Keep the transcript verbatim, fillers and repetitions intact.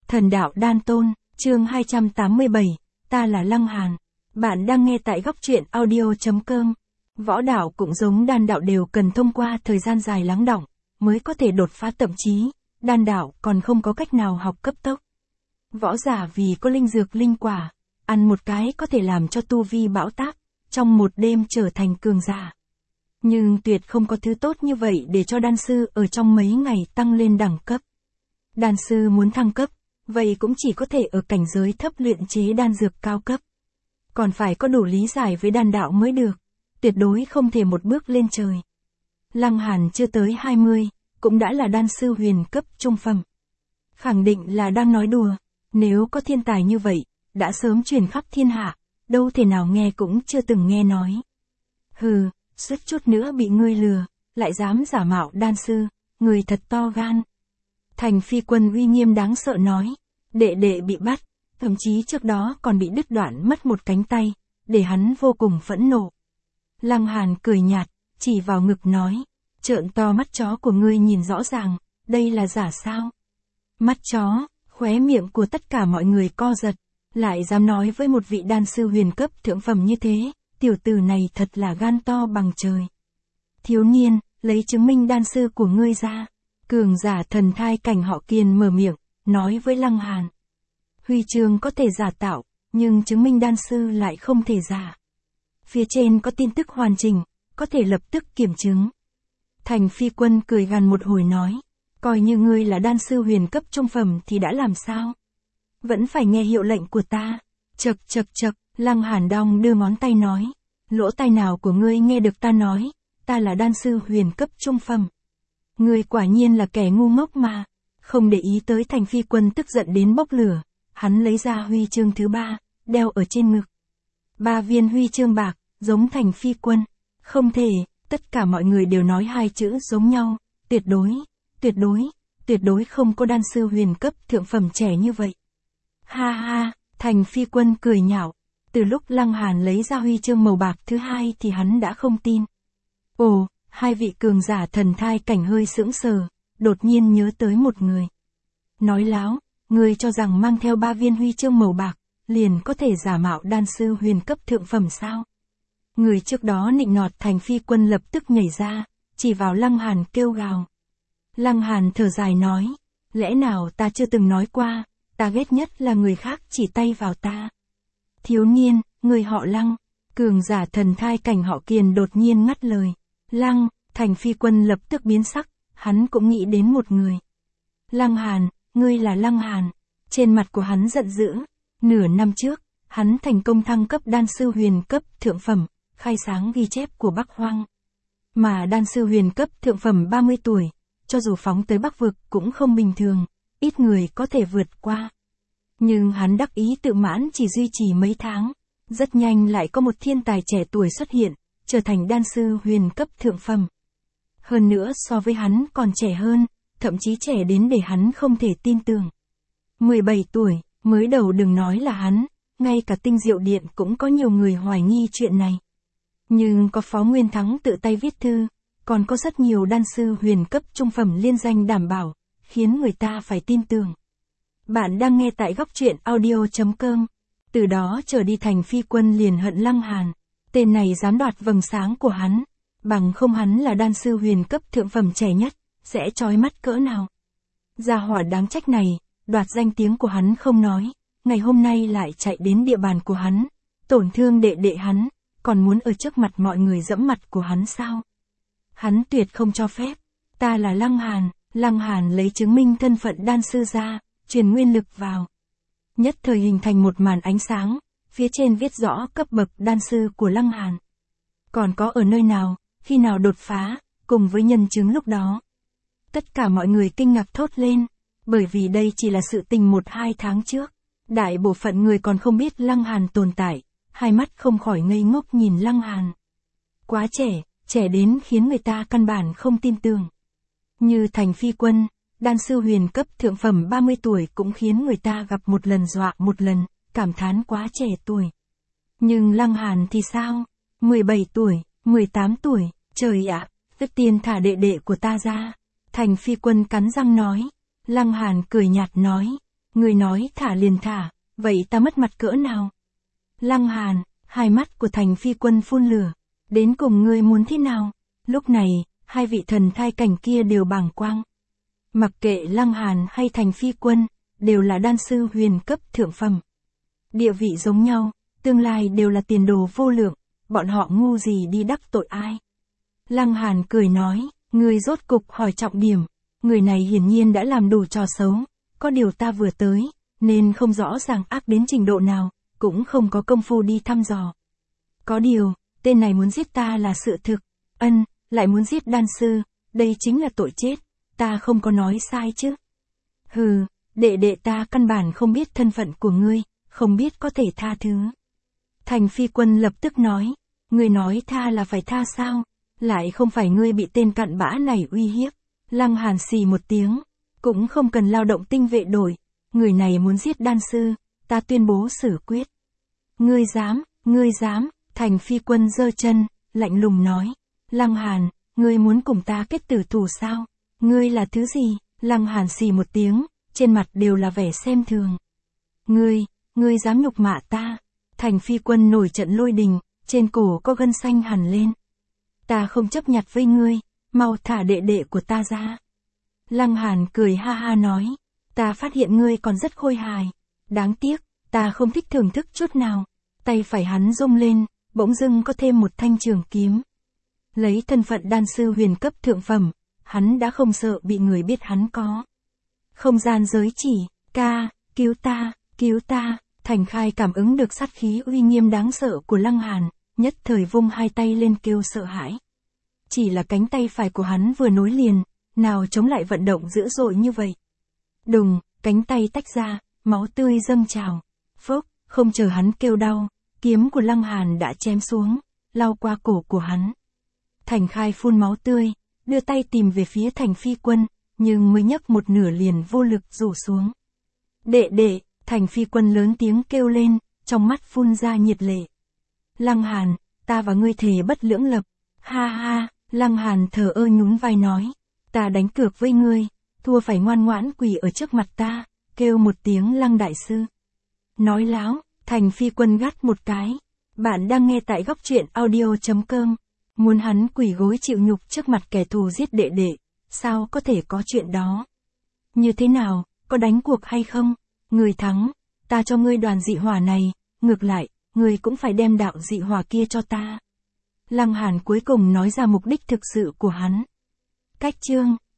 Thần đạo đan tôn, chương hai trăm tám mươi bảy, ta là Lăng Hàn. Bạn đang nghe tại góc truyện audio.com. Võ đạo cũng giống đan đạo đều cần thông qua thời gian dài lắng đọng, mới có thể đột phá, thậm chí, đan đạo còn không có cách nào học cấp tốc. Võ giả vì có linh dược linh quả, ăn một cái có thể làm cho tu vi bão táp, trong một đêm trở thành cường giả. Nhưng tuyệt không có thứ tốt như vậy để cho đan sư ở trong mấy ngày tăng lên đẳng cấp. Đan sư muốn thăng cấp, vậy cũng chỉ có thể ở cảnh giới thấp luyện chế đan dược cao cấp. Còn phải có đủ lý giải với đan đạo mới được, tuyệt đối không thể một bước lên trời. Lăng Hàn chưa tới hai mươi, cũng đã là đan sư huyền cấp trung phẩm. Khẳng định là đang nói đùa, nếu có thiên tài như vậy, đã sớm truyền khắp thiên hạ, đâu thể nào nghe cũng chưa từng nghe nói. Hừ, suýt chút nữa bị ngươi lừa, lại dám giả mạo đan sư, người thật to gan. Thành Phi Quân uy nghiêm đáng sợ nói, đệ đệ bị bắt, thậm chí trước đó còn bị đứt đoạn mất một cánh tay, để hắn vô cùng phẫn nộ. Lăng Hàn cười nhạt, chỉ vào ngực nói, trợn to mắt chó của ngươi nhìn rõ ràng, đây là giả sao? Mắt chó, khóe miệng của tất cả mọi người co giật, lại dám nói với một vị đan sư huyền cấp thượng phẩm như thế, tiểu tử này thật là gan to bằng trời. Thiếu niên, lấy chứng minh đan sư của ngươi ra. Cường giả thần thai cảnh họ Kiền mở miệng, nói với Lăng Hàn. Huy chương có thể giả tạo, nhưng chứng minh đan sư lại không thể giả. Phía trên có tin tức hoàn chỉnh, có thể lập tức kiểm chứng. Thành Phi Quân cười gằn một hồi nói, coi như ngươi là đan sư huyền cấp trung phẩm thì đã làm sao? Vẫn phải nghe hiệu lệnh của ta. Chậc chậc chậc, Lăng Hàn đong đưa ngón tay nói, lỗ tai nào của ngươi nghe được ta nói, ta là đan sư huyền cấp trung phẩm. Ngươi quả nhiên là kẻ ngu ngốc mà. Không để ý tới Thành Phi Quân tức giận đến bốc lửa, hắn lấy ra huy chương thứ ba, đeo ở trên ngực. Ba viên huy chương bạc, giống Thành Phi Quân. Không thể, tất cả mọi người đều nói hai chữ giống nhau, tuyệt đối, tuyệt đối, tuyệt đối không có đan sư huyền cấp thượng phẩm trẻ như vậy. Ha ha, Thành Phi Quân cười nhạo, từ lúc Lăng Hàn lấy ra huy chương màu bạc thứ hai thì hắn đã không tin. Ồ, hai vị cường giả thần thai cảnh hơi sững sờ, đột nhiên nhớ tới một người. Nói láo, người cho rằng mang theo ba viên huy chương màu bạc, liền có thể giả mạo đan sư huyền cấp thượng phẩm sao? Người trước đó nịnh nọt Thành Phi Quân lập tức nhảy ra, chỉ vào Lăng Hàn kêu gào. Lăng Hàn thở dài nói, lẽ nào ta chưa từng nói qua, ta ghét nhất là người khác chỉ tay vào ta. Thiếu niên, người họ Lăng, cường giả thần thai cảnh họ Kiền đột nhiên ngắt lời. Lăng, Thành Phi Quân lập tức biến sắc, hắn cũng nghĩ đến một người. Lăng Hàn, ngươi là Lăng Hàn. Trên mặt của hắn giận dữ. Nửa năm trước, hắn thành công thăng cấp đan sư huyền cấp thượng phẩm, khai sáng ghi chép của Bắc Hoang. Mà đan sư huyền cấp thượng phẩm ba mươi tuổi, cho dù phóng tới Bắc Vực cũng không bình thường, ít người có thể vượt qua. Nhưng hắn đắc ý tự mãn chỉ duy trì mấy tháng, rất nhanh lại có một thiên tài trẻ tuổi xuất hiện, trở thành đan sư huyền cấp thượng phẩm. Hơn nữa so với hắn còn trẻ hơn, thậm chí trẻ đến để hắn không thể tin tưởng. mười bảy tuổi, mới đầu đừng nói là hắn, ngay cả Tinh Diệu Điện cũng có nhiều người hoài nghi chuyện này. Nhưng có Phó Nguyên Thắng tự tay viết thư, còn có rất nhiều đan sư huyền cấp trung phẩm liên danh đảm bảo, khiến người ta phải tin tưởng. Bạn đang nghe tại góc truyện audio.com. Từ đó trở đi Thành Phi Quân liền hận Lăng Hàn. Tên này dám đoạt vầng sáng của hắn, bằng không hắn là đan sư huyền cấp thượng phẩm trẻ nhất, sẽ chói mắt cỡ nào. Gia hỏa đáng trách này, đoạt danh tiếng của hắn không nói, ngày hôm nay lại chạy đến địa bàn của hắn, tổn thương đệ đệ hắn, còn muốn ở trước mặt mọi người dẫm mặt của hắn sao? Hắn tuyệt không cho phép. Ta là Lăng Hàn. Lăng Hàn lấy chứng minh thân phận đan sư ra, truyền nguyên lực vào. Nhất thời hình thành một màn ánh sáng, phía trên viết rõ cấp bậc đan sư của Lăng Hàn. Còn có ở nơi nào, khi nào đột phá, cùng với nhân chứng lúc đó. Tất cả mọi người kinh ngạc thốt lên, bởi vì đây chỉ là sự tình một hai tháng trước. Đại bộ phận người còn không biết Lăng Hàn tồn tại, hai mắt không khỏi ngây ngốc nhìn Lăng Hàn. Quá trẻ, trẻ đến khiến người ta căn bản không tin tưởng. Như Thành Phi Quân, đan sư huyền cấp thượng phẩm ba mươi tuổi cũng khiến người ta gặp một lần dọa một lần, cảm thán quá trẻ tuổi. Nhưng Lăng Hàn thì sao? mười bảy tuổi, mười tám tuổi, trời ạ, tức tiên thả đệ đệ của ta ra. Thành Phi Quân cắn răng nói. Lăng Hàn cười nhạt nói, Người nói thả liền thả, vậy ta mất mặt cỡ nào? Lăng Hàn, hai mắt của Thành Phi Quân phun lửa. Đến cùng ngươi muốn thế nào? Lúc này, hai vị thần thai cảnh kia đều bàng quang. Mặc kệ Lăng Hàn hay Thành Phi Quân, đều là đan sư huyền cấp thượng phẩm. Địa vị giống nhau, tương lai đều là tiền đồ vô lượng, bọn họ ngu gì đi đắc tội ai. Lăng Hàn cười nói, ngươi rốt cục hỏi trọng điểm, người này hiển nhiên đã làm đủ trò xấu, có điều ta vừa tới, nên không rõ ràng ác đến trình độ nào, cũng không có công phu đi thăm dò. Có điều, tên này muốn giết ta là sự thực, ân, lại muốn giết đan sư, đây chính là tội chết, ta không có nói sai chứ. Hừ, đệ đệ ta căn bản không biết thân phận của ngươi, không biết có thể tha thứ. Thành Phi Quân lập tức nói, ngươi nói tha là phải tha sao, lại không phải ngươi bị tên cặn bã này uy hiếp. Lăng Hàn xì một tiếng, cũng không cần lao động tinh vệ đổi, người này muốn giết đan sư, ta tuyên bố xử quyết. Ngươi dám, ngươi dám, Thành Phi Quân giơ chân, lạnh lùng nói, Lăng Hàn, ngươi muốn cùng ta kết tử thủ sao? Ngươi là thứ gì? Lăng Hàn xì một tiếng, trên mặt đều là vẻ xem thường. Ngươi, ngươi dám nhục mạ ta? Thành Phi Quân nổi trận lôi đình, trên cổ có gân xanh hẳn lên. Ta không chấp nhặt với ngươi, mau thả đệ đệ của ta ra. Lăng Hàn cười ha ha nói, ta phát hiện ngươi còn rất khôi hài. Đáng tiếc, ta không thích thưởng thức chút nào. Tay phải hắn rung lên, bỗng dưng có thêm một thanh trường kiếm. Lấy thân phận đan sư huyền cấp thượng phẩm, hắn đã không sợ bị người biết hắn có. Không gian giới chỉ, ca, cứu ta, cứu ta. Thành Khai cảm ứng được sát khí uy nghiêm đáng sợ của Lăng Hàn, nhất thời vung hai tay lên kêu sợ hãi. Chỉ là cánh tay phải của hắn vừa nối liền, nào chống lại vận động dữ dội như vậy. Đùng, cánh tay tách ra, máu tươi dâng trào. Phốc, không chờ hắn kêu đau, kiếm của Lăng Hàn đã chém xuống, lao qua cổ của hắn. Thành Khai phun máu tươi, đưa tay tìm về phía Thành Phi Quân, nhưng mới nhấc một nửa liền vô lực rủ xuống. Đệ đệ, Thành Phi Quân lớn tiếng kêu lên, trong mắt phun ra nhiệt lệ. Lăng Hàn, ta và ngươi thề bất lưỡng lập. Ha ha, Lăng Hàn thờ ơ nhún vai nói, ta đánh cược với ngươi, thua phải ngoan ngoãn quỳ ở trước mặt ta, kêu một tiếng Lăng đại sư. Nói láo, Thành Phi Quân gắt một cái. Bạn đang nghe tại góc truyện audio chấm com. Muốn hắn quỳ gối chịu nhục trước mặt kẻ thù giết đệ đệ, sao có thể có chuyện đó? Như thế nào, có đánh cuộc hay không? Người thắng, ta cho ngươi đoàn dị hỏa này, ngược lại, ngươi cũng phải đem đạo dị hỏa kia cho ta. Lăng Hàn cuối cùng nói ra mục đích thực sự của hắn. Cách chương